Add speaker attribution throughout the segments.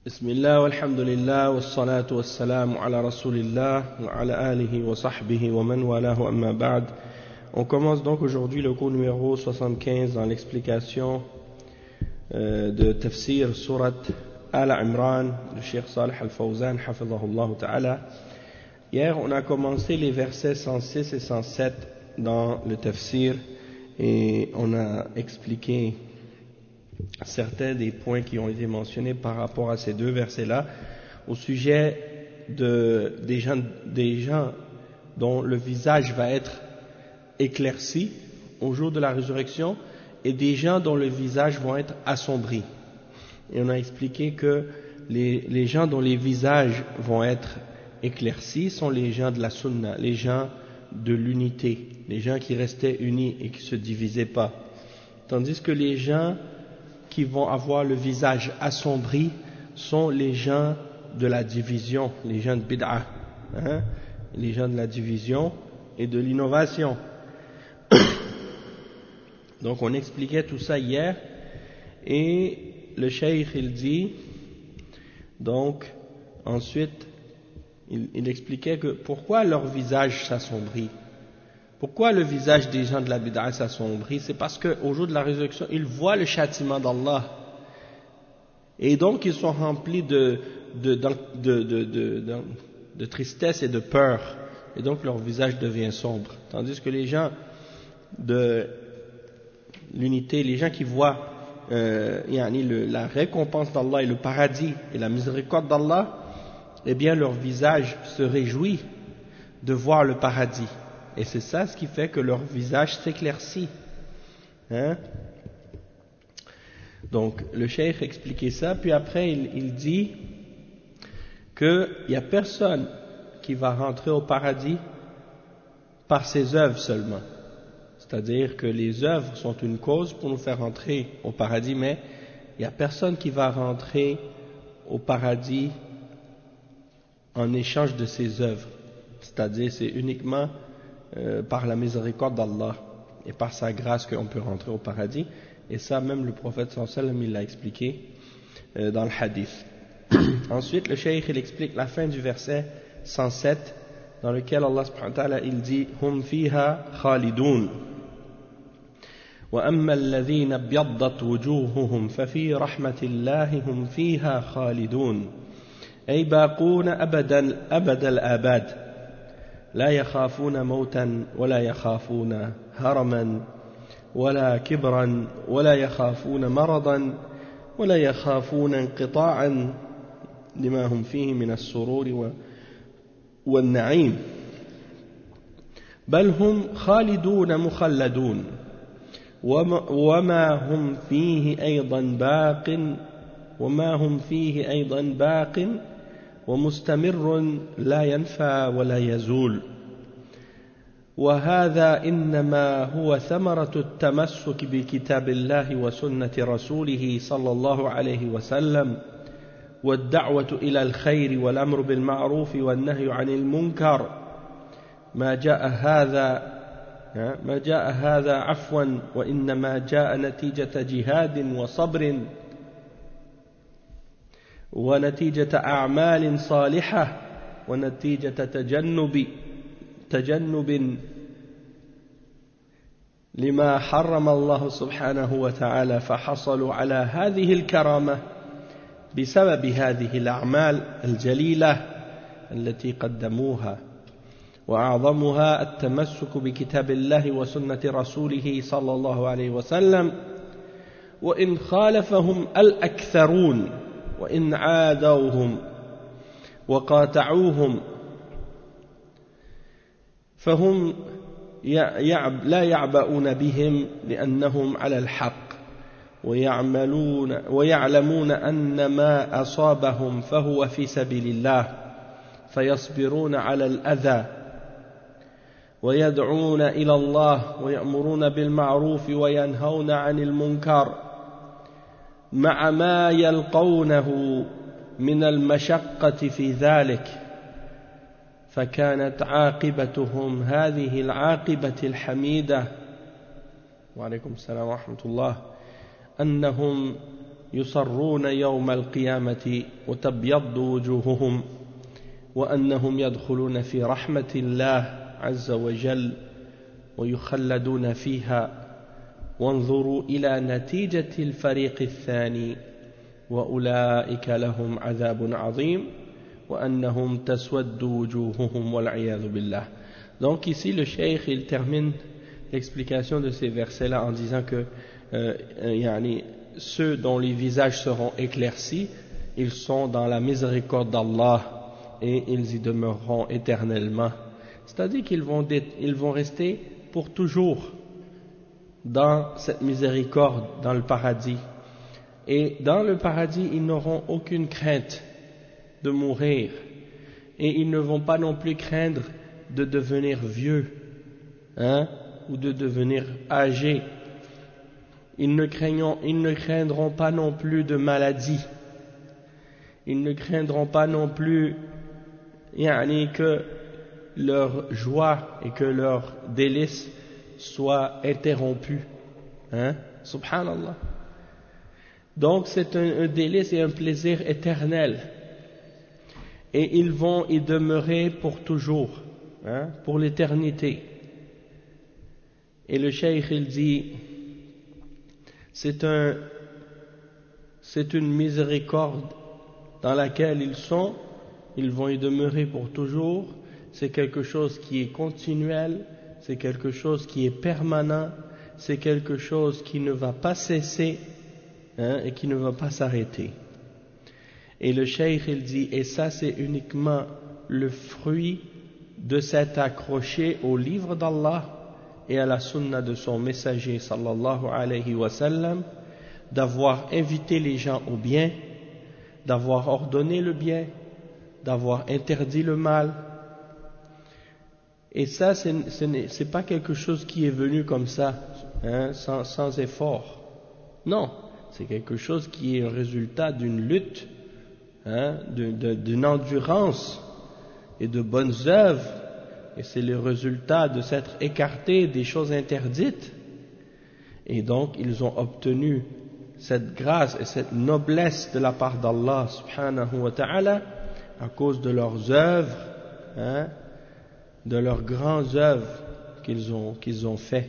Speaker 1: Bismillah, walhamdulillah, wassalatu wassalamu ala rasulillah, wa ala alihi wa sahbihi wa man walahu amma ba'd. On commence donc aujourd'hui le cours numéro 75 dans l'explication de Tafsir Surat Al-Imran du Cheikh Salih Al-Fawzan, hafidhahullah ta'ala. Hier, on a commencé les versets 106 et 107 dans le Tafsir et on a expliqué certains des points qui ont été mentionnés par rapport à ces deux versets-là au sujet des gens dont le visage va être éclairci au jour de la résurrection et des gens dont le visage vont être assombris. Et on a expliqué que les gens dont les visages vont être éclaircis sont les gens de la sunna, les gens de l'unité, les gens qui restaient unis et qui ne se divisaient pas. Tandis que les gens qui vont avoir le visage assombri sont les gens de la division, les gens de bid'ah, les gens de la division et de l'innovation. Donc on expliquait tout ça hier et le cheikh il dit, donc ensuite il expliquait que pourquoi leur visage s'assombrit. Pourquoi le visage des gens de la bid'a s'assombrit? C'est parce qu'au jour de la résurrection, ils voient le châtiment d'Allah. Et donc, ils sont remplis de tristesse et de peur. Et donc, leur visage devient sombre. Tandis que les gens de l'unité, les gens qui voient la récompense d'Allah et le paradis et la miséricorde d'Allah, eh bien, leur visage se réjouit de voir le paradis. Et c'est ça ce qui fait que leur visage s'éclaircit. Donc, le cheikh expliquait ça, puis après il dit qu'il n'y a personne qui va rentrer au paradis par ses œuvres seulement. C'est-à-dire que les œuvres sont une cause pour nous faire rentrer au paradis, mais il n'y a personne qui va rentrer au paradis en échange de ses œuvres. C'est-à-dire c'est uniquement par la miséricorde d'Allah et par sa grâce qu'on peut rentrer au paradis, et ça même le prophète sallallahu alayhi wa sallam il l'a expliqué dans le hadith. Ensuite le cheikh il explique la fin du verset 107 dans lequel Allah subhanahu wa ta'ala il dit hum fiha khalidun wa amma alladhina byaddat wujuhuhum fa fi rahmatillahi hum fiha khalidun ay baquna abadan abadal abad لا يخافون موتا ولا يخافون هرما ولا كبرا ولا يخافون مرضا ولا يخافون انقطاعا لما هم فيه من السرور والنعيم بل هم خالدون مخلدون وما هم فيه أيضا باق ومستمر لا ينفى ولا يزول وهذا إنما هو ثمرة التمسك بكتاب الله وسنة رسوله صلى الله عليه وسلم والدعوة إلى الخير والأمر بالمعروف والنهي عن المنكر ما جاء هذا عفوا وإنما جاء نتيجة جهاد وصبر ونتيجة أعمال صالحة ونتيجة تجنب لما حرم الله سبحانه وتعالى فحصلوا على هذه الكرامة بسبب هذه الأعمال الجليلة التي قدموها وأعظمها التمسك بكتاب الله وسنة رسوله صلى الله عليه وسلم وإن خالفهم الأكثرون وإن عادوهم وقاطعوهم فهم لا يعبؤون بهم لأنهم على الحق ويعلمون أن ما أصابهم فهو في سبيل الله فيصبرون على الأذى ويدعون إلى الله ويأمرون بالمعروف وينهون عن المنكر مع ما يلقونه من المشقة في ذلك فكانت عاقبتهم هذه العاقبة الحميدة وعليكم السلام ورحمة الله أنهم يصرون يوم القيامة وتبيض وجوههم وأنهم يدخلون في رحمة الله عز وجل ويخلدون فيها وانظروا إلى نتيجة الفريق الثاني وأولئك لهم عذاب عظيم وأنهم تسود وجوههم والعياذ بالله. Donc ici le cheikh il termine l'explication de ces versets là en disant que ceux dont les visages seront éclaircis, ils sont dans la miséricorde d'Allah et ils y demeureront éternellement. C'est-à-dire qu'ils vont rester pour toujours dans cette miséricorde, dans le paradis. Et dans le paradis, ils n'auront aucune crainte de mourir. Et ils ne vont pas non plus craindre de devenir vieux, ou de devenir âgés. Ils ne craindront pas non plus de maladie. Ils ne craindront pas non plus que leur joie et que leur délice soient interrompus. Subhanallah. Donc c'est un délice et un plaisir éternel. Et ils vont y demeurer pour toujours, pour l'éternité. Et le cheikh il dit, c'est une miséricorde dans laquelle ils vont y demeurer pour toujours. C'est quelque chose qui est continuel, c'est quelque chose qui est permanent, c'est quelque chose qui ne va pas cesser et qui ne va pas s'arrêter. Et le cheikh il dit, et ça c'est uniquement le fruit de s'être accroché au livre d'Allah et à la sunna de son messager sallallahu alayhi wa sallam, d'avoir invité les gens au bien, d'avoir ordonné le bien, d'avoir interdit le mal. Et ça, c'est pas quelque chose qui est venu comme ça, sans effort. Non, c'est quelque chose qui est un résultat d'une lutte, d'une endurance et de bonnes œuvres. Et c'est le résultat de s'être écarté des choses interdites. Et donc, ils ont obtenu cette grâce et cette noblesse de la part d'Allah subhanahu wa ta'ala à cause de leurs œuvres, de leurs grandes œuvres qu'ils ont fait.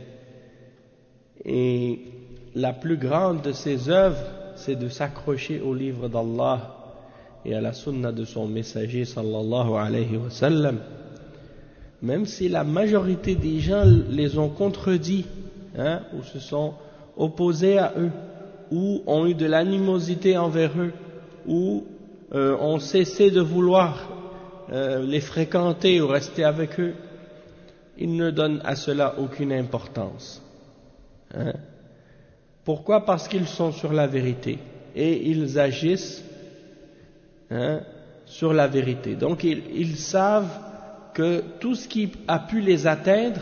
Speaker 1: Et la plus grande de ces œuvres, c'est de s'accrocher au livre d'Allah et à la sunna de son messager sallallahu alayhi wa sallam. Même si la majorité des gens les ont contredits, ou se sont opposés à eux, ou ont eu de l'animosité envers eux, ou ont cessé de vouloir les fréquenter ou rester avec eux, ils ne donnent à cela aucune importance. Pourquoi? Parce qu'ils sont sur la vérité et ils agissent sur la vérité. Donc ils savent que tout ce qui a pu les atteindre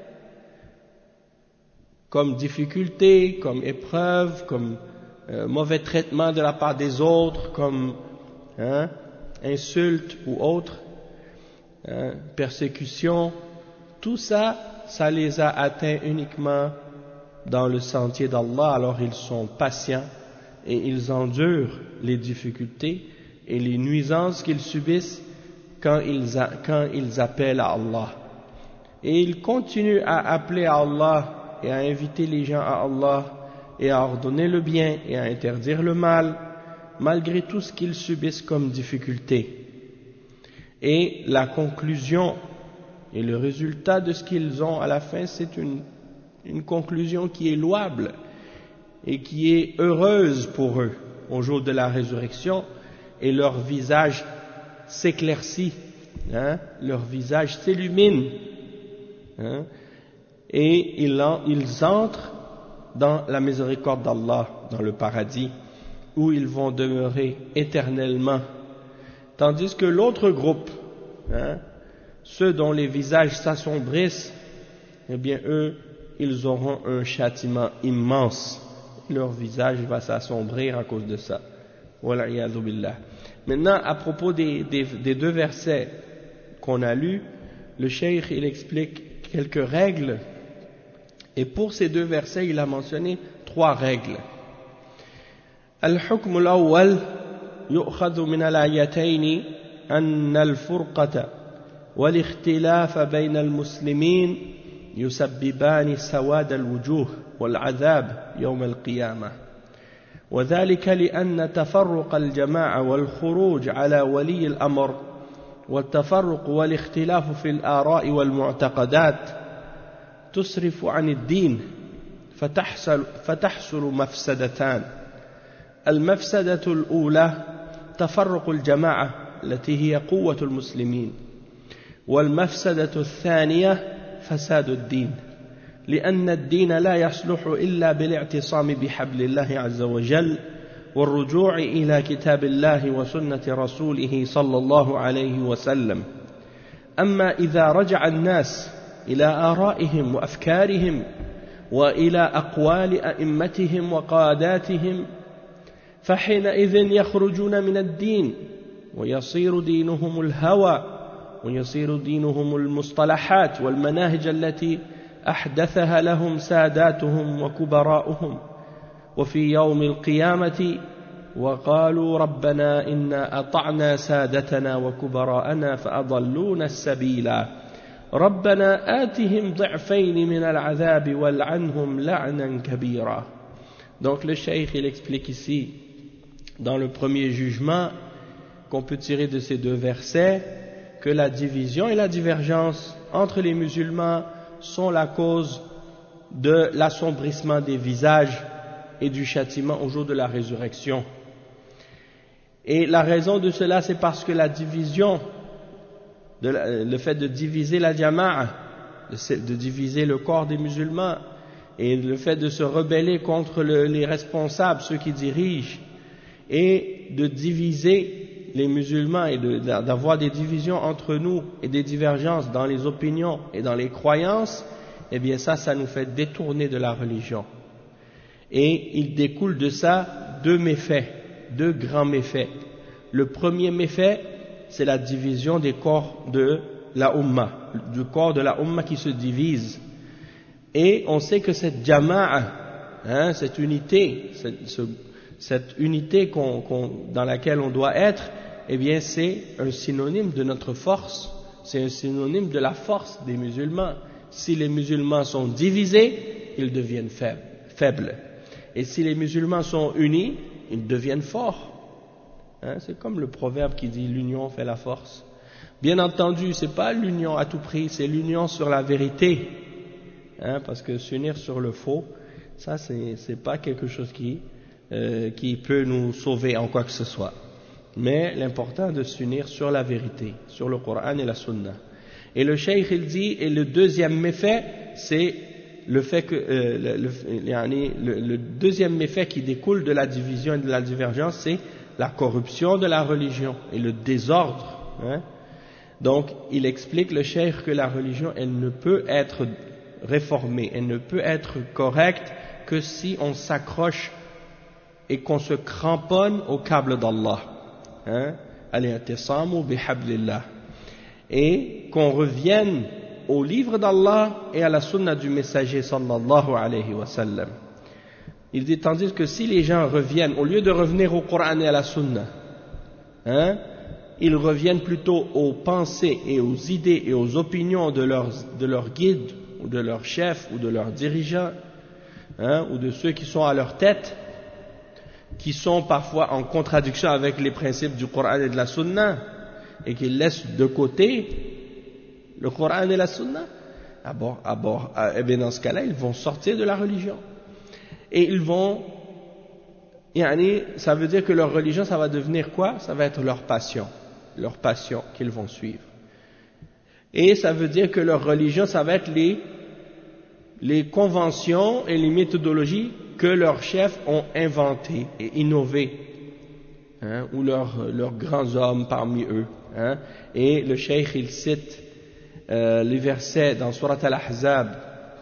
Speaker 1: comme difficulté, comme épreuve, comme mauvais traitement de la part des autres, comme insultes ou autres, persécution, tout ça, ça les a atteints uniquement dans le sentier d'Allah. Alors ils sont patients et ils endurent les difficultés et les nuisances qu'ils subissent quand ils appellent à Allah. Et ils continuent à appeler à Allah et à inviter les gens à Allah et à ordonner le bien et à interdire le mal, malgré tout ce qu'ils subissent comme difficulté. Et la conclusion et le résultat de ce qu'ils ont à la fin, c'est une conclusion qui est louable et qui est heureuse pour eux au jour de la résurrection, et leur visage s'éclaircit, leur visage s'illumine, et ils entrent dans la miséricorde d'Allah, dans le paradis, où ils vont demeurer éternellement. Tandis que l'autre groupe, ceux dont les visages s'assombrissent, eh bien eux, ils auront un châtiment immense. Leur visage va s'assombrir à cause de ça. Wal'iyadhu billah. Maintenant, à propos des deux versets qu'on a lus, le cheikh il explique quelques règles, et pour ces deux versets, il a mentionné 3 règles. الحكم الأول يؤخذ من الآيتين أن الفرقة والاختلاف بين المسلمين يسببان سواد الوجوه والعذاب يوم القيامة، وذلك لأن تفرق الجماعة والخروج على ولي الأمر والتفرق والاختلاف في الآراء والمعتقدات تصرف عن الدين فتحصل مفسدتان. المفسدة الأولى تفرق الجماعة التي هي قوة المسلمين، والمفسدة الثانية فساد الدين، لأن الدين لا يصلح إلا بالاعتصام بحبل الله عز وجل والرجوع إلى كتاب الله وسنة رسوله صلى الله عليه وسلم. أما إذا رجع الناس إلى آرائهم وأفكارهم وإلى أقوال أئمتهم وقاداتهم فحينئذ يخرجون من الدين ويصير دينهم الهوى ويصير دينهم المصطلحات والمناهج التي أحدثها لهم ساداتهم وكبراؤهم، وفي يوم القيامة وقالوا ربنا إنا أطعنا سادتنا وكبراءنا فأضلونا السبيلا ربنا آتهم ضعفين من العذاب والعنهم لعنا كبيرا. Donc le cheikh il explique ici dans le premier jugement qu'on peut tirer de ces deux versets que la division et la divergence entre les musulmans sont la cause de l'assombrissement des visages et du châtiment au jour de la résurrection. Et la raison de cela, c'est parce que la division, le fait de diviser la jama'a, de diviser le corps des musulmans, et le fait de se rebeller contre les responsables, ceux qui dirigent, et de diviser les musulmans et d'avoir des divisions entre nous et des divergences dans les opinions et dans les croyances, eh bien ça nous fait détourner de la religion. Et il découle de ça deux méfaits, deux grands méfaits. Le premier méfait, c'est la division des corps de la Ummah, du corps de la Ummah qui se divise. Et on sait que cette jama'a, cette unité, cette unité dans laquelle on doit être, eh bien c'est un synonyme de notre force, c'est un synonyme de la force des musulmans. Si les musulmans sont divisés, ils deviennent faibles. Et si les musulmans sont unis, ils deviennent forts. C'est comme le proverbe qui dit l'union fait la force. Bien entendu, c'est pas l'union à tout prix, c'est l'union sur la vérité. Parce que s'unir sur le faux, ça c'est pas quelque chose qui peut nous sauver en quoi que ce soit. Mais l'important est de s'unir sur la vérité, sur le Coran et la Sunna. Et le cheikh il dit, et le deuxième méfait, c'est le fait que le deuxième méfait qui découle de la division et de la divergence, c'est la corruption de la religion et le désordre. Donc il explique le cheikh que la religion elle ne peut être réformée, elle ne peut être correcte que si on s'accroche et qu'on se cramponne au câble d'Allah, al-i'tisamu bihablillah, et qu'on revienne au livre d'Allah et à la sunna du messager sallallahu alayhi wa sallam. Il dit, tandis que si les gens reviennent, au lieu de revenir au Coran et à la sunna, ils reviennent plutôt aux pensées et aux idées et aux opinions de leur guide ou de leur chef ou de leurs dirigeants, ou de ceux qui sont à leur tête, qui sont parfois en contradiction avec les principes du Coran et de la Sunna, et qu'ils laissent de côté le Coran et la Sunna, eh bien dans ce cas-là, ils vont sortir de la religion. Et ils vont, ça veut dire que leur religion, ça va devenir quoi? Ça va être leur passion qu'ils vont suivre. Et ça veut dire que leur religion, ça va être les conventions et les méthodologies que leurs chefs ont inventées et innové, ou leurs grands hommes parmi eux. Et le cheikh il cite les versets dans Surat Al-Ahzab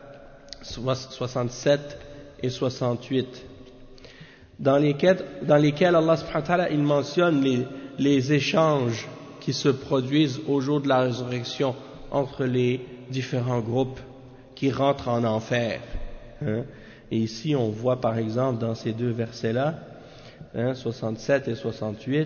Speaker 1: 67 et 68 dans lesquels Allah subhanahu wa ta'ala il mentionne les échanges qui se produisent au jour de la résurrection entre les différents groupes qui rentrent en enfer. Et ici on voit par exemple dans ces deux versets-là 67 et 68.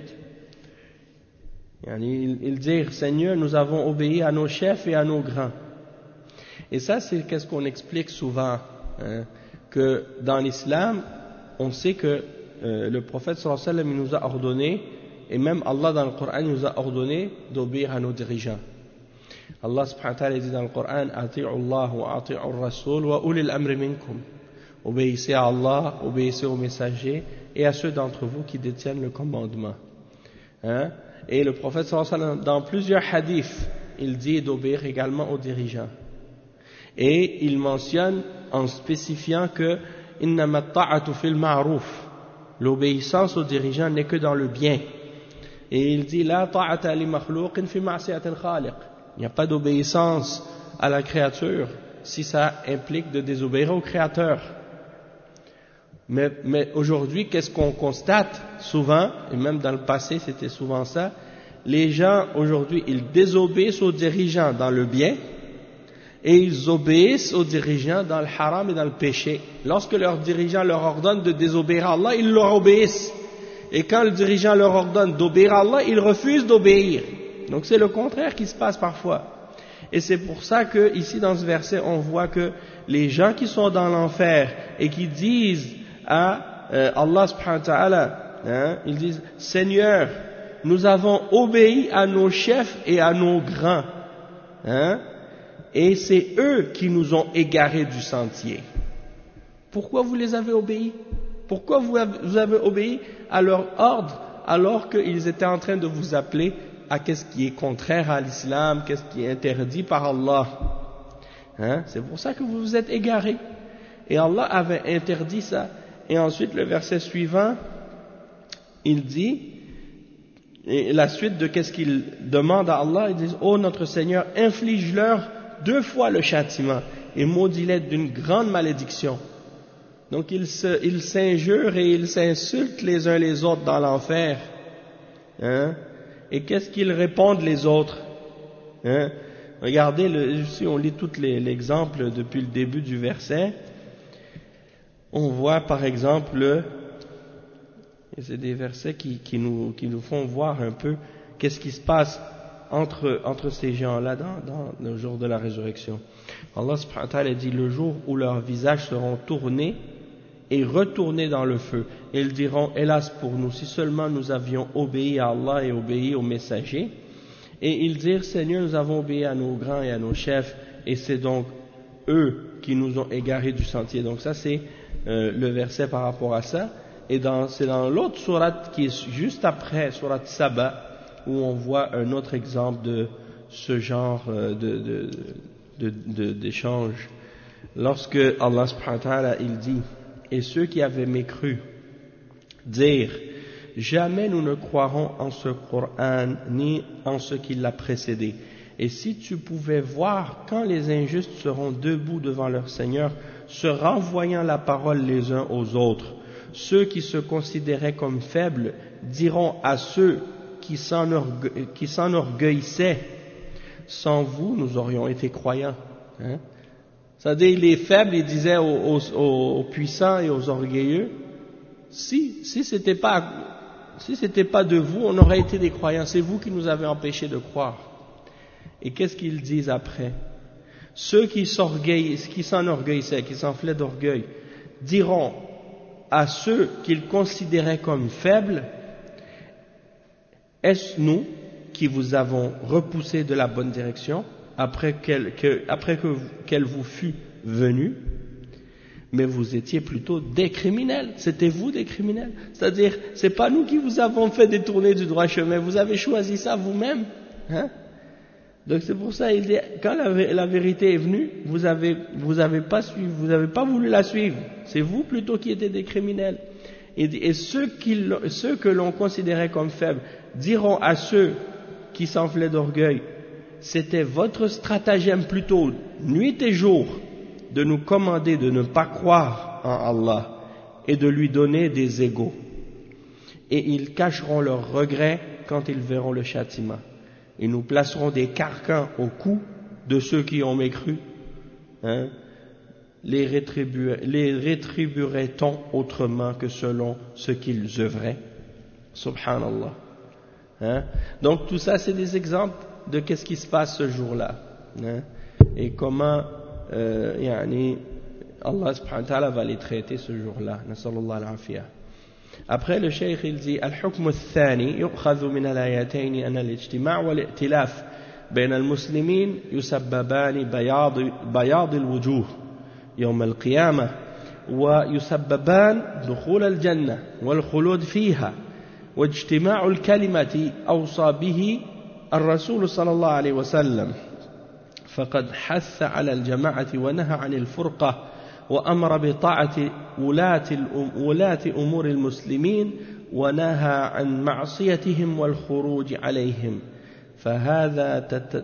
Speaker 1: Ils disent, Seigneur, nous avons obéi à nos chefs et à nos grands. Et ça, c'est qu'est-ce qu'on explique souvent, que dans l'islam, on sait que le prophète sallallahu alayhi wa sallam, il nous a ordonné, et même Allah dans le Coran nous a ordonné d'obéir à nos dirigeants. Allah subhanahu wa ta'ala dit dans le Coran, Ati'u Allah wa ati'u Rasul wa ulil amri minkum. Obéissez à Allah, obéissez aux messagers et à ceux d'entre vous qui détiennent le commandement. Et le prophète sallallahu alayhi wa sallam, dans plusieurs hadiths, il dit d'obéir également aux dirigeants. Et il mentionne en spécifiant que innama ta'atu fil ma'ruf, l'obéissance aux dirigeants n'est que dans le bien. Et il dit la ta'ata li makhluqin fi ma'siyatil khaliq. Il n'y a pas d'obéissance à la créature si ça implique de désobéir au Créateur. Mais aujourd'hui, qu'est-ce qu'on constate souvent, et même dans le passé c'était souvent ça, les gens aujourd'hui, ils désobéissent aux dirigeants dans le bien, et ils obéissent aux dirigeants dans le haram et dans le péché. Lorsque leur dirigeant leur ordonne de désobéir à Allah, ils leur obéissent. Et quand le dirigeant leur ordonne d'obéir à Allah, ils refusent d'obéir. Donc c'est le contraire qui se passe parfois. Et c'est pour ça que ici dans ce verset, on voit que les gens qui sont dans l'enfer et qui disent à Allah subhanahu wa ta'ala, ils disent, Seigneur, nous avons obéi à nos chefs et à nos grands. Et c'est eux qui nous ont égarés du sentier. Pourquoi vous les avez obéis? Pourquoi vous avez obéi à leur ordre alors qu'ils étaient en train de vous appeler à qu'est-ce qui est contraire à l'islam, qu'est-ce qui est interdit par Allah? C'est pour ça que vous vous êtes égarés. Et Allah avait interdit ça. Et ensuite le verset suivant, il dit, et la suite de qu'est-ce qu'il demande à Allah, il dit, ô notre Seigneur, inflige-leur 2 fois le châtiment et maudis-les d'une grande malédiction. Donc ils s'injurent et ils s'insultent les uns les autres dans l'enfer. Et qu'est-ce qu'ils répondent les autres? Regardez, ici on lit tout l'exemple depuis le début du verset. On voit par exemple, et c'est des versets qui nous font voir un peu qu'est-ce qui se passe entre ces gens-là dans le jour de la résurrection. Allah subhanahu wa ta'ala dit, le jour où leurs visages seront tournés et retournés dans le feu, et ils diront, hélas pour nous, si seulement nous avions obéi à Allah et obéi aux messagers. Et ils dirent, Seigneur, nous avons obéi à nos grands et à nos chefs, et c'est donc eux qui nous ont égarés du sentier. Donc ça c'est le verset par rapport à ça. Et c'est dans l'autre sourate qui est juste après, sourate Saba, où on voit un autre exemple de ce genre d'échange. Lorsque Allah subhanahu wa ta'ala il dit, et ceux qui avaient mécru dire, jamais nous ne croirons en ce Coran ni en ce qui l'a précédé. Et si tu pouvais voir quand les injustes seront debout devant leur Seigneur, se renvoyant la parole les uns aux autres, ceux qui se considéraient comme faibles diront à ceux qui s'enorgueillissaient, sans vous nous aurions été croyants. C'est-à-dire les faibles, ils disaient aux puissants et aux orgueilleux, si c'était pas de vous, on aurait été des croyants, c'est vous qui nous avez empêchés de croire. Et qu'est-ce qu'ils disent après? Ceux qui s'enorgueillissaient, qui s'enflaient d'orgueil, diront à ceux qu'ils considéraient comme faibles, est-ce nous qui vous avons repoussé de la bonne direction après qu'elle vous fût venue, mais vous étiez plutôt des criminels, c'était vous des criminels, c'est-à-dire c'est pas nous qui vous avons fait détourner du droit chemin, vous avez choisi ça vous-même. Donc c'est pour ça il dit, quand la vérité est venue, vous avez pas suivi, vous avez pas voulu la suivre, c'est vous plutôt qui étiez des criminels. Et ceux que l'on considérait comme faibles diront à ceux qui s'enflaient d'orgueil, c'était votre stratagème plutôt nuit et jour de nous commander de ne pas croire en Allah et de lui donner des égaux. Et ils cacheront leurs regrets quand ils verront le châtiment. Et nous placerons des carcans au cou de ceux qui ont mécru, les rétribuerait-on autrement que selon ce qu'ils œuvraient? Subhanallah. Hein? Donc tout ça c'est des exemples de qu'est-ce qui se passe ce jour-là, hein? Et comment Allah subhanahu wa ta'ala va les traiter ce jour-là. Nasallallahu al-afiyah. Après le cheikh il dit al-hukm al-thani yu'khadhu min al-ayatayn an al-ijtima' wal-i'tilaf بين المسلمين يسببان بياض الوجوه يوم القيامة ويسببان دخول الجنة والخلود فيها واجتماع الكلمة أوصى به الرسول صلى الله عليه وسلم فقد حث على الجماعة ونهى عن الفرقة وأمر بطاعة ولاة أمور المسلمين ونهى عن معصيتهم والخروج عليهم فهذا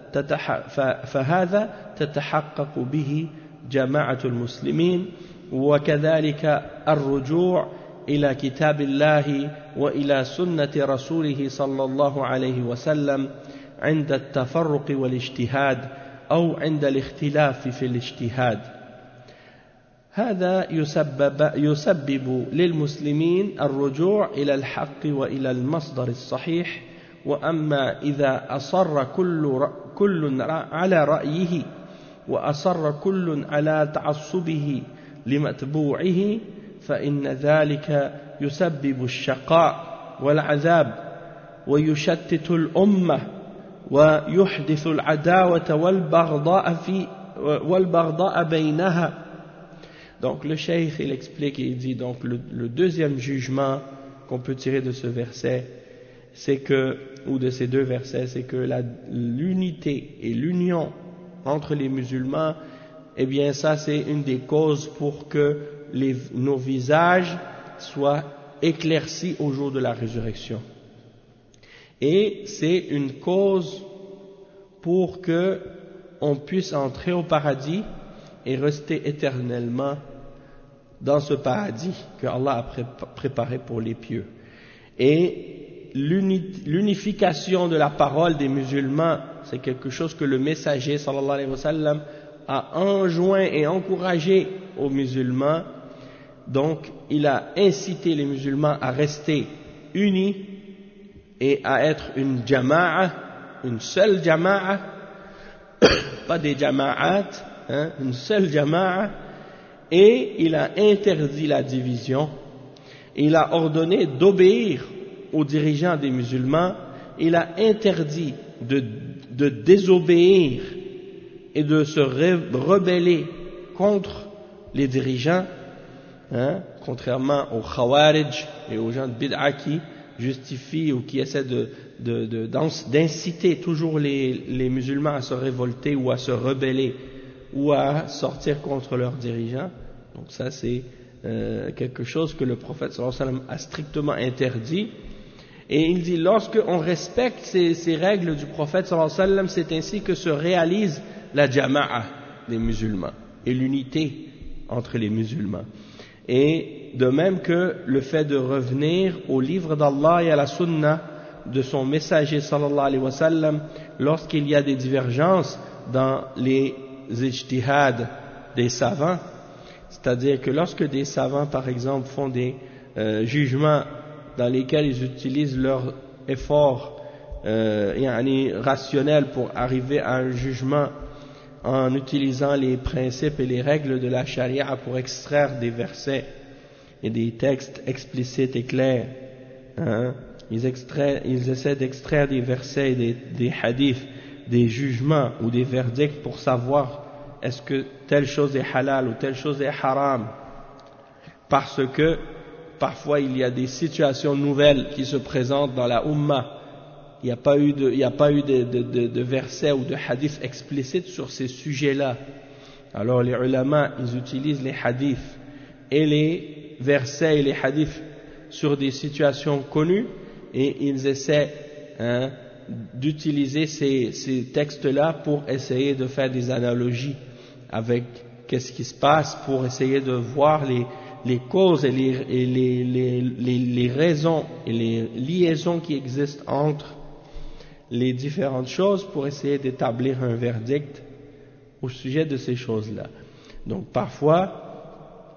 Speaker 1: تتحقق به جماعة المسلمين وكذلك الرجوع إلى كتاب الله وإلى سنة رسوله صلى الله عليه وسلم عند التفرق والاجتهاد أو عند الاختلاف في الاجتهاد. هذا يسبب للمسلمين الرجوع إلى الحق وإلى المصدر الصحيح. وأما إذا أصر كل على رأيه وأصر كل على تعصبه لمتبوعه فإن ذلك يسبب الشقاء والعذاب ويشتت الأمة ويحدث العداوة والبغضاء بينها. Donc le cheikh il explique et il dit donc le deuxième jugement qu'on peut tirer de ce verset c'est que, ou de ces deux versets, c'est que l'unité et l'union entre les musulmans, eh bien ça c'est une des causes pour que nos visages soient éclaircis au jour de la résurrection. Et c'est une cause pour que on puisse entrer au paradis et rester éternellement dans ce paradis que Allah a préparé pour les pieux. Et l'unification de la parole des musulmans, c'est quelque chose que le messager sallallahu alayhi wa sallam a enjoint et encouragé aux musulmans. Donc il a incité les musulmans à rester unis et à être une jama'a, une seule jama'a, pas des jama'at, hein, une seule jama'a, et il a interdit la division, il a ordonné d'obéir aux dirigeants des musulmans, il a interdit de désobéir et de se rebeller contre les dirigeants, hein, contrairement aux khawarij et aux gens de bid'a qui justifient ou qui essaient d'inciter toujours les musulmans à se révolter ou à se rebeller ou à sortir contre leurs dirigeants. Donc ça c'est quelque chose que le prophète sallallahu alayhi wa sallam a strictement interdit. Et il dit, lorsque on respecte ces règles du prophète sallallahu alayhi wa sallam, c'est ainsi que se réalise la jama'a des musulmans et l'unité entre les musulmans. Et de même que le fait de revenir au livre d'Allah et à la sunna de son messager sallallahu alayhi wa sallam, lorsqu'il y a des divergences dans les ijtihad des savants, c'est-à-dire que lorsque des savants par exemple font des jugements dans lesquels ils utilisent leur effort rationnel pour arriver à un jugement en utilisant les principes et les règles de la charia pour extraire des versets et des textes explicites et clairs, hein. Ils essaient d'extraire des versets et des hadiths, des jugements ou des verdicts pour savoir est-ce que telle chose est halal ou telle chose est haram, parce que parfois il y a des situations nouvelles qui se présentent dans la Ummah. Il n'y a pas eu de versets ou de hadiths explicites sur ces sujets-là. Alors les ulama, ils utilisent les hadiths et les versets et les hadiths sur des situations connues et ils essaient d'utiliser ces textes-là pour essayer de faire des analogies avec qu'est-ce qui se passe, pour essayer de voir les causes et les raisons et les liaisons qui existent entre les différentes choses pour essayer d'établir un verdict au sujet de ces choses-là. Donc parfois,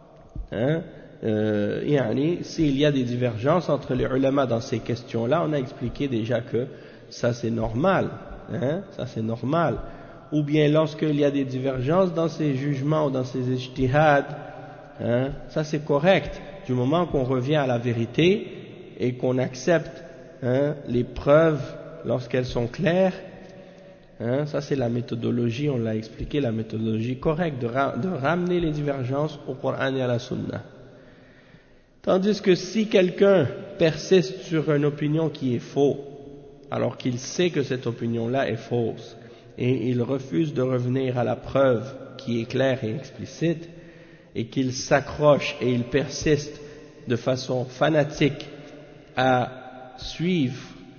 Speaker 1: s'il y a des divergences entre les ulama dans ces questions-là, on a expliqué déjà que ça c'est normal, ça c'est normal. Ou bien lorsqu'il y a des divergences dans ces jugements ou dans ces ijtihads, ça c'est correct, du moment qu'on revient à la vérité et qu'on accepte les preuves lorsqu'elles sont claires. Ça c'est la méthodologie, on l'a expliqué, la méthodologie correcte de ramener les divergences au Coran et à la Sunna. Tandis que si quelqu'un persiste sur une opinion qui est fausse, alors qu'il sait que cette opinion-là est fausse, et il refuse de revenir à la preuve qui est claire et explicite, et qu'il s'accroche et il persiste de façon fanatique à suivre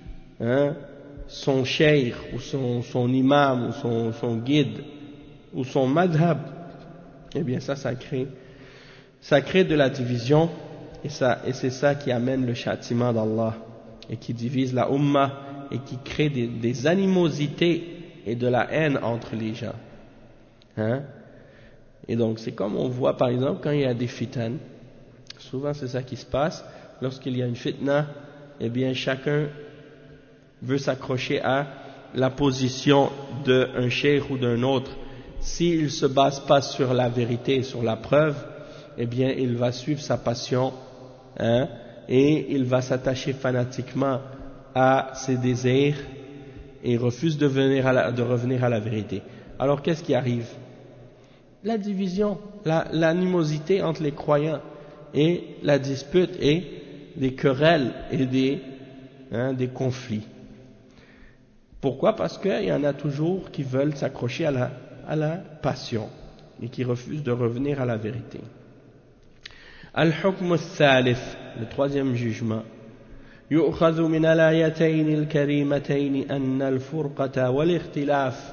Speaker 1: son cheikh ou son imam ou son guide ou son madhab, eh bien ça crée de la division, et c'est ça qui amène le châtiment d'Allah et qui divise la ummah et qui crée des animosités et de la haine entre les gens. Et donc c'est comme on voit par exemple quand il y a des fitan, souvent c'est ça qui se passe, lorsqu'il y a une fitna, eh bien chacun veut s'accrocher à la position d'un cheikh ou d'un autre. S'il ne se base pas sur la vérité, sur la preuve, eh bien il va suivre sa passion, et il va s'attacher fanatiquement à ses désirs et refuse de revenir à la vérité. Alors qu'est-ce qui arrive? La division, l'animosité entre les croyants, et la dispute et des querelles et des conflits. Pourquoi? Parce qu'il y en a toujours qui veulent s'accrocher à la passion et qui refusent de revenir à la vérité. Al-Hukm al-Thalith, le troisième jugement. يؤخذ من الآيتين الكريمتين أن الفرقة والاختلاف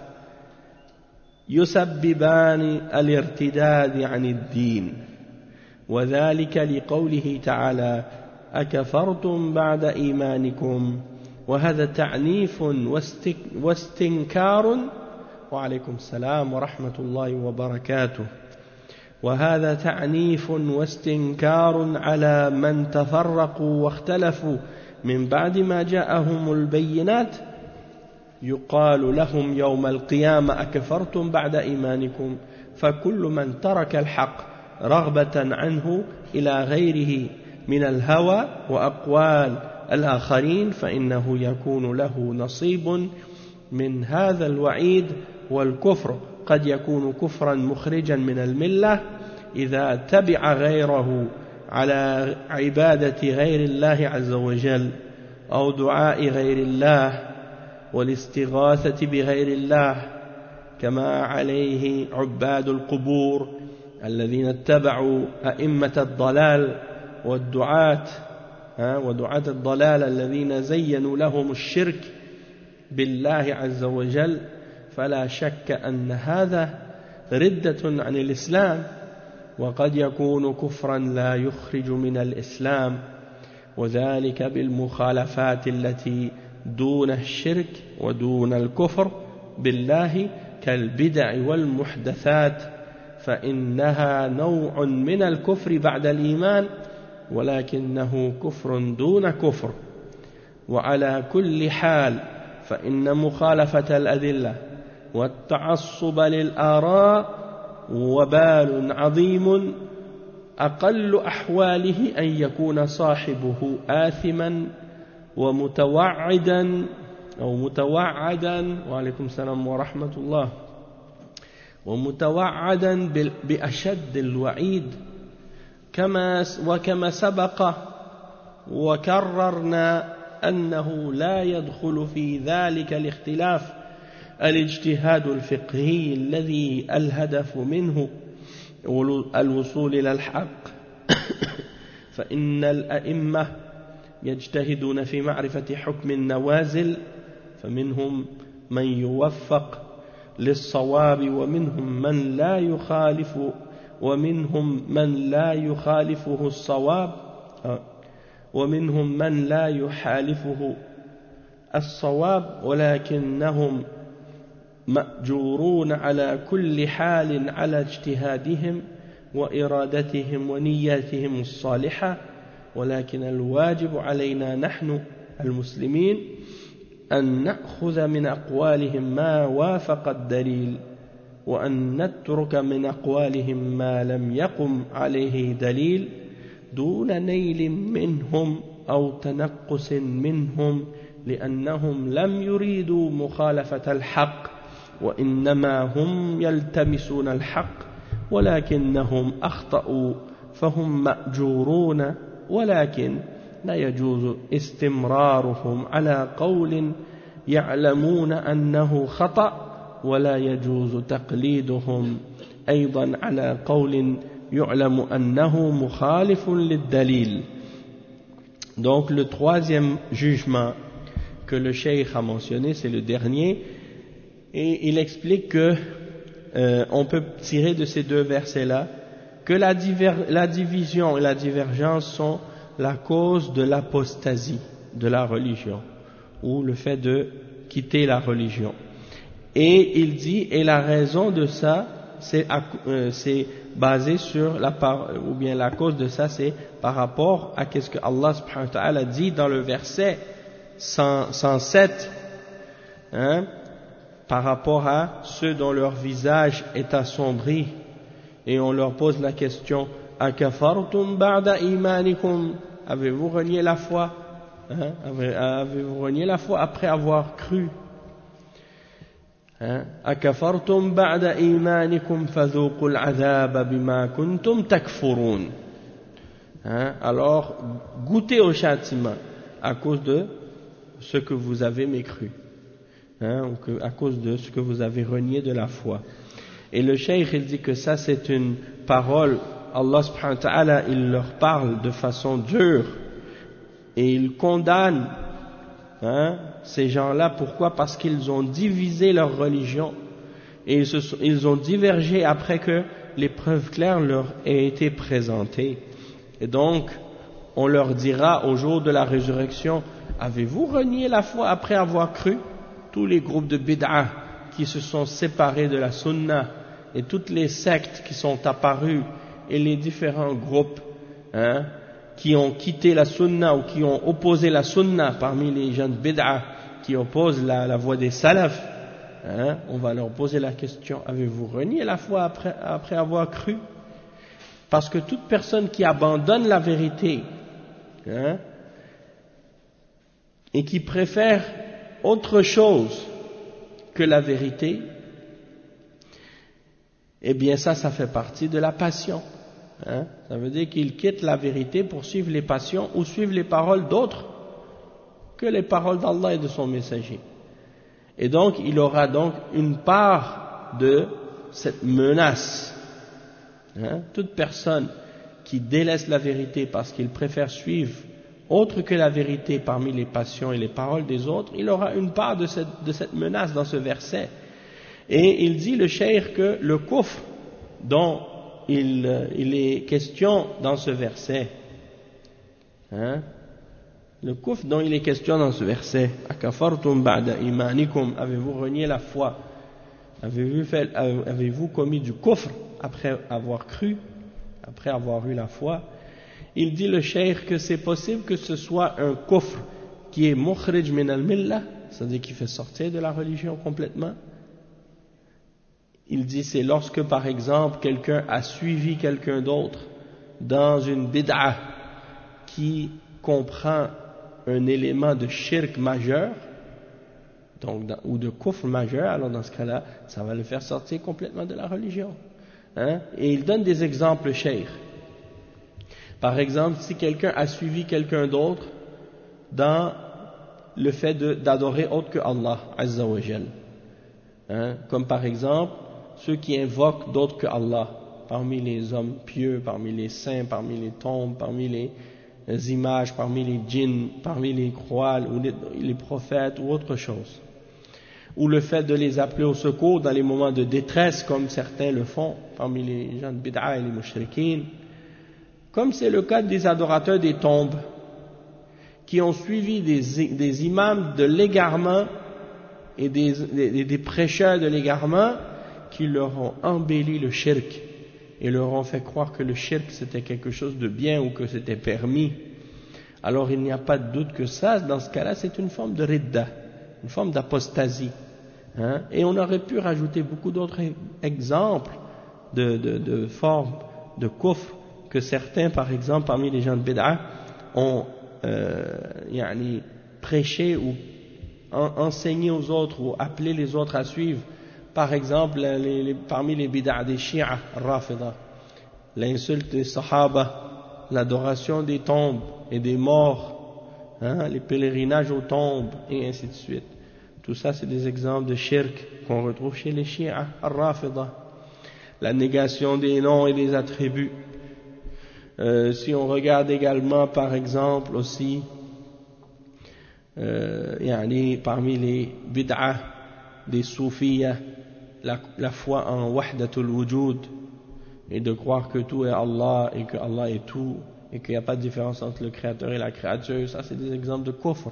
Speaker 1: يسببان الارتداد عن الدين، وذلك لقوله تعالى: أكفرتم بعد إيمانكم، وهذا تعنيف واستنكار، وعليكم السلام ورحمة الله وبركاته، وهذا تعنيف واستنكار على من تفرقوا واختلفوا من بعد ما جاءهم البينات، يقال لهم يوم القيامة: أكفرتم بعد إيمانكم. فكل من ترك الحق رغبة عنه إلى غيره من الهوى وأقوال الآخرين فإنه يكون له نصيب من هذا الوعيد، والكفر قد يكون كفرا مخرجا من الملة إذا تبع غيره على عبادة غير الله عز وجل أو دعاء غير الله والاستغاثة بغير الله، كما عليه عباد القبور الذين اتبعوا أئمة الضلال ودعاة الضلال الذين زينوا لهم الشرك بالله عز وجل. فلا شك أن هذا ردة عن الإسلام، وقد يكون كفرا لا يخرج من الإسلام، وذلك بالمخالفات التي دون الشرك ودون الكفر بالله كالبدع والمحدثات، فإنها نوع من الكفر بعد الإيمان، ولكنه كفر دون كفر. وعلى كل حال فإن مخالفة الأدلة والتعصب للآراء وبال عظيم، أقل أحواله أن يكون صاحبه آثما ومتوعدا وعليكم السلام ورحمة الله، ومتوعدا بأشد الوعيد، وكما سبق وكررنا أنه لا يدخل في ذلك الاختلاف الاجتهاد الفقهي الذي الهدف منه الوصول إلى الحق، فإن الأئمة يجتهدون في معرفة حكم النوازل، فمنهم من يوفق للصواب ومنهم من لا يخالفه الصواب، ومنهم من لا يحالفه الصواب، ولكنهم مأجورون على كل حال على اجتهادهم وإرادتهم ونياتهم الصالحة ولكن الواجب علينا نحن المسلمين أن نأخذ من أقوالهم ما وافق الدليل وأن نترك من أقوالهم ما لم يقم عليه دليل دون نيل منهم أو تنقص منهم لأنهم لم يريدوا مخالفة الحق وإنما هم يلتمسون الحق ولكنهم أخطأوا فهم مأجورون ولكن لا يجوز استمرارهم على قول يعلمون أنه خطأ ولا يجوز تقليدهم أيضا على قول يعلم أنه مخالف للدليل. Donc le troisième jugement que le cheikh a mentionné, c'est le dernier, et il explique que on peut tirer de ces deux versets-là que la division et la divergence sont la cause de l'apostasie de la religion, ou le fait de quitter la religion. Et il dit, et la raison de ça, c'est basé sur ou bien la cause de ça, c'est par rapport à ce que Allah subhanahu wa ta'ala dit dans le verset 107, hein, par rapport à ceux dont leur visage est assombri, et on leur pose la question, akafartum ba'da imanikum, avez-vous renié la foi, hein, avez-vous renié la foi après avoir cru? أكفرتم بعد إيمانكم فذوقوا العذاب بما كنتم تكفرون. Alors goûtez au châtiment à cause de ce que vous avez mécru, ou à cause de ce que vous avez renié de la foi. Et le cheikh il dit que ça c'est une parole, Allah subhanahu wa ta'ala il leur parle de façon dure et il condamne ces gens-là. Pourquoi? Parce qu'ils ont divisé leur religion et ils ont divergé après que les preuves claires leur aient été présentées. Et donc, on leur dira au jour de la résurrection, avez-vous renié la foi après avoir cru? Tous les groupes de bid'ah qui se sont séparés de la sunna et toutes les sectes qui sont apparues et les différents groupes qui ont quitté la sunna ou qui ont opposé la sunna parmi les gens de bid'ah qui opposent la voie des salafs, on va leur poser la question, avez-vous renié la foi après avoir cru? Parce que toute personne qui abandonne la vérité et qui préfère autre chose que la vérité, eh bien ça fait partie de la passion. Ça veut dire qu'il quitte la vérité pour suivre les passions ou suivre les paroles d'autres que les paroles d'Allah et de son messager. Et donc il aura donc une part de cette menace. Toute personne qui délaisse la vérité parce qu'il préfère suivre autre que la vérité parmi les passions et les paroles des autres, il aura une part de cette menace dans ce verset. Et il dit le cheikh que le kufr dont il est question dans ce verset, le kufr dont il est question dans ce verset, akafartum ba'da imanikum, avez-vous renié la foi, avez-vous commis du kufr après avoir cru, après avoir eu la foi? Il dit le cheikh que c'est possible que ce soit un kufr qui est mukhrij min al-millah, c'est-à-dire qui fait sortir de la religion complètement. Il dit c'est lorsque par exemple quelqu'un a suivi quelqu'un d'autre dans une bid'ah qui comprend un élément de shirk majeur, donc, ou de kufr majeur, alors dans ce cas-là, ça va le faire sortir complètement de la religion. Et il donne des exemples, cheikh. Par exemple, si quelqu'un a suivi quelqu'un d'autre dans le fait d'adorer autre que Allah, Azza wa Jal, comme par exemple ceux qui invoquent d'autres que Allah, parmi les hommes pieux, parmi les saints, parmi les tombes, parmi les images, parmi les djinns, parmi les croix ou les prophètes ou autre chose. Ou le fait de les appeler au secours dans les moments de détresse, comme certains le font, parmi les gens de bid'a et les mushrikines. Comme c'est le cas des adorateurs des tombes, qui ont suivi des imams de l'égarement et des prêcheurs de l'égarement qui leur ont embelli le shirk et leur ont fait croire que le shirk c'était quelque chose de bien ou que c'était permis. Alors il n'y a pas de doute que ça, dans ce cas-là, c'est une forme de ridda, une forme d'apostasie. Hein? Et on aurait pu rajouter beaucoup d'autres exemples de formes de kufr que certains, par exemple, parmi les gens de Bid'a, ont prêché ou enseigné aux autres ou appelé les autres à suivre. Par exemple, parmi les Bid'a des Shia, Rafida, l'insulte des Sahaba, l'adoration des tombes et des morts, hein, les pèlerinages aux tombes, et ainsi de suite. Tout ça, c'est des exemples de shirk qu'on retrouve chez les Shia, Rafida. La négation des noms et des attributs. Si on regarde également, par exemple, aussi, parmi les bid'ah des soufiyas, la foi en wahdatul wujud, et de croire que tout est Allah, et que Allah est tout, et qu'il n'y a pas de différence entre le créateur et la créature, ça c'est des exemples de kufr.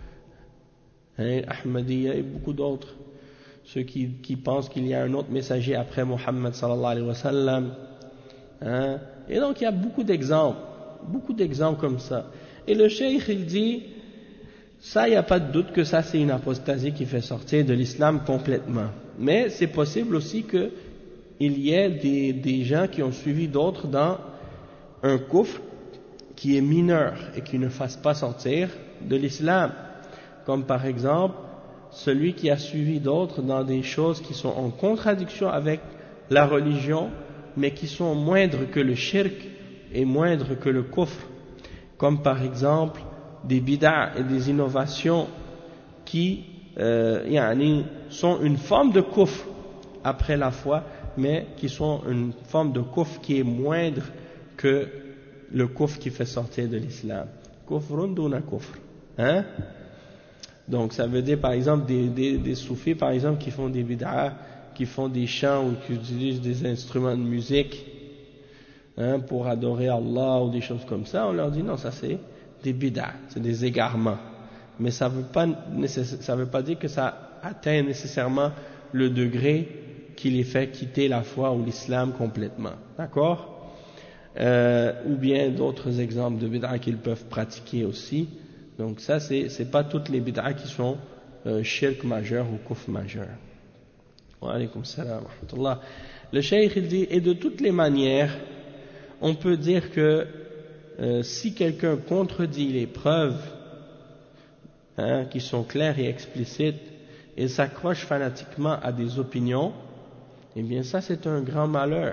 Speaker 1: Ahmadiyya et beaucoup d'autres. Ceux qui pensent qu'il y a un autre messager après Muhammad sallallahu alayhi wa sallam. Et donc il y a beaucoup d'exemples comme ça. Et le cheikh il dit, ça il n'y a pas de doute que ça c'est une apostasie qui fait sortir de l'islam complètement. Mais c'est possible aussi qu'il y ait des gens qui ont suivi d'autres dans un kufr qui est mineur et qui ne fasse pas sortir de l'islam. Comme par exemple, celui qui a suivi d'autres dans des choses qui sont en contradiction avec la religion, mais qui sont moindres que le shirk et moindres que le kufr. Comme par exemple, des bid'a et des innovations qui sont une forme de kufr après la foi, mais qui sont une forme de kufr qui est moindre que le kufr qui fait sortir de l'islam. Kufrun duna kufr. Hein? Donc ça veut dire par exemple des soufis par exemple qui font des bid'a, qui font des chants ou qui utilisent des instruments de musique pour adorer Allah ou des choses comme ça, on leur dit non, ça c'est des bid'a, c'est des égarements. Mais ça veut pas dire que ça atteint nécessairement le degré qui les fait quitter la foi ou l'islam complètement. D'accord? Ou bien d'autres exemples de bid'a qu'ils peuvent pratiquer aussi. Donc ça, c'est pas toutes les bid'a qui sont shirk majeur ou kufr majeur. Wa alaykum salam wa rahmatullah. Le cheikh il dit, et de toutes les manières, on peut dire que si quelqu'un contredit les preuves qui sont claires et explicites et s'accroche fanatiquement à des opinions, eh bien ça c'est un grand malheur.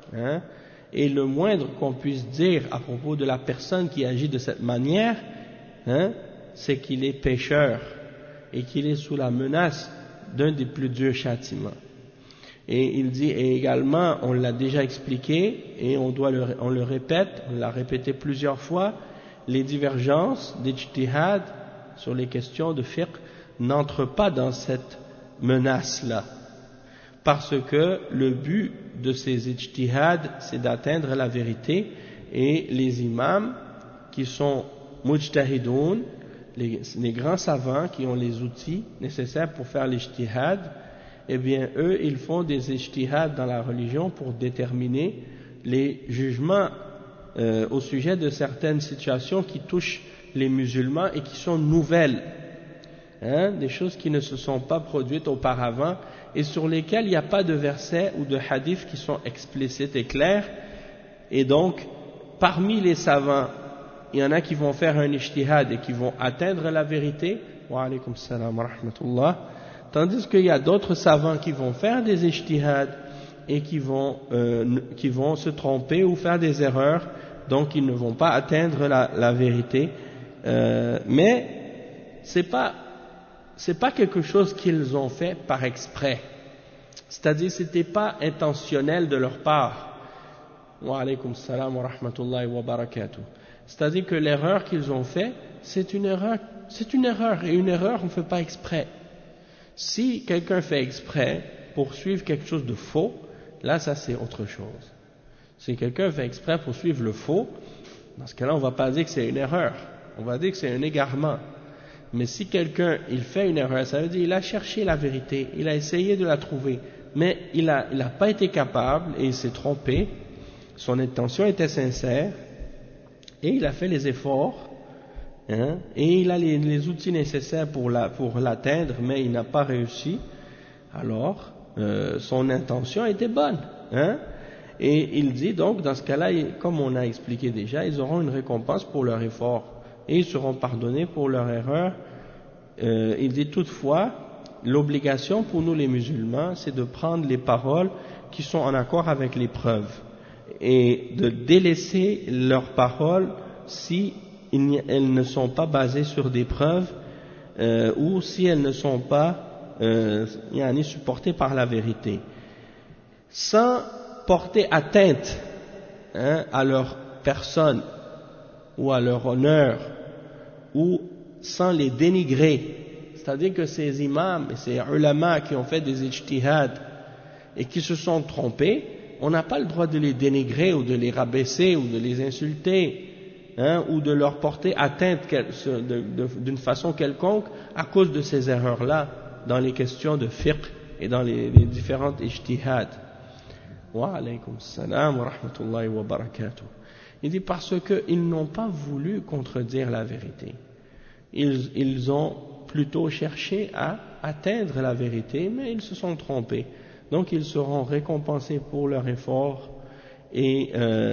Speaker 1: Et le moindre qu'on puisse dire à propos de la personne qui agit de cette manière, c'est qu'il est pécheur et qu'il est sous la menace d'un des plus durs châtiments. Et il dit, et également, on l'a déjà expliqué, et on le répète, on l'a répété plusieurs fois, les divergences d'ijtihad sur les questions de fiqh n'entrent pas dans cette menace-là. Parce que le but de ces ijtihad, c'est d'atteindre la vérité, et les imams qui sont mujtahidoun, les grands savants qui ont les outils nécessaires pour faire l'ijtihad, eh bien eux ils font des ijtihad dans la religion pour déterminer les jugements au sujet de certaines situations qui touchent les musulmans et qui sont nouvelles, des choses qui ne se sont pas produites auparavant et sur lesquelles il n'y a pas de versets ou de hadiths qui sont explicites et clairs. Et donc parmi les savants, il y en a qui vont faire un ijtihad et qui vont atteindre la vérité, wa alaykum salam wa rahmatullah, tandis qu'il y a d'autres savants qui vont faire des ijtihad et qui vont se tromper ou faire des erreurs, donc ils ne vont pas atteindre la vérité, mais c'est pas quelque chose qu'ils ont fait par exprès, c'est-à-dire c'était pas intentionnel de leur part. Wa alaykum salam wa rahmatullahi wa barakatuh. C'est-à-dire que l'erreur qu'ils ont fait, c'est une erreur, et une erreur on ne fait pas exprès. Si quelqu'un fait exprès pour suivre quelque chose de faux, là ça c'est autre chose. Si quelqu'un fait exprès pour suivre le faux, dans ce cas-là on ne va pas dire que c'est une erreur, on va dire que c'est un égarement. Mais si quelqu'un, il fait une erreur, ça veut dire il a cherché la vérité, il a essayé de la trouver, mais il n'a pas été capable et il s'est trompé, son intention était sincère, et il a fait les efforts, hein, et il a les outils nécessaires pour l'atteindre, mais il n'a pas réussi, alors son intention était bonne, hein. Et il dit donc, dans ce cas-là, comme on a expliqué déjà, ils auront une récompense pour leur effort et ils seront pardonnés pour leur erreur. Il dit toutefois, l'obligation pour nous les musulmans, c'est de prendre les paroles qui sont en accord avec les preuves et de délaisser leurs paroles si elles ne sont pas basées sur des preuves ou si elles ne sont pas supportées par la vérité, sans porter atteinte, hein, à leur personne ou à leur honneur, ou sans les dénigrer. C'est-à-dire que ces imams et ces ulama qui ont fait des ijtihad et qui se sont trompés, on n'a pas le droit de les dénigrer ou de les rabaisser ou de les insulter, hein, ou de leur porter atteinte d'une façon quelconque à cause de ces erreurs-là dans les questions de fiqh et dans les différentes ijtihad. Wa alaykum salam wa rahmatullahi wa barakatuh. Il dit parce qu'ils n'ont pas voulu contredire la vérité. Ils ont plutôt cherché à atteindre la vérité, mais ils se sont trompés. Donc ils seront récompensés pour leur effort. Mais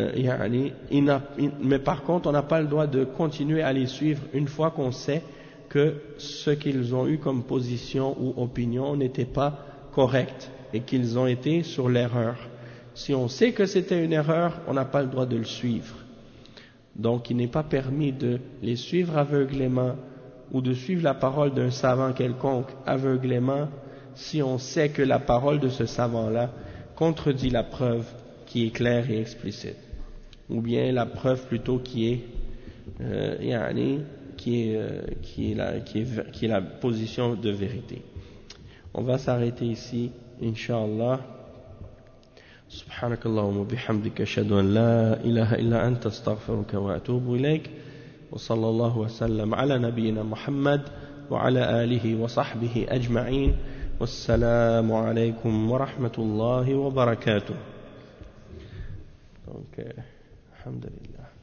Speaker 1: par contre, on n'a pas le droit de continuer à les suivre une fois qu'on sait que ce qu'ils ont eu comme position ou opinion n'était pas correct et qu'ils ont été sur l'erreur. Si on sait que c'était une erreur, on n'a pas le droit de le suivre. Donc il n'est pas permis de les suivre aveuglément ou de suivre la parole d'un savant quelconque aveuglément si on sait que la parole de ce savant-là contredit la preuve qui est claire et explicite, ou bien la preuve plutôt qui est la position de vérité. On va s'arrêter ici, Inch'Allah. سبحانك اللهم وبحمدك أشهد أن لا إله إلا أنت أستغفرك وأتوب إليك وصلى الله وسلم على نبينا محمد وعلى آله وصحبه أجمعين والسلام عليكم ورحمة الله وبركاته. Donc, الحمد لله.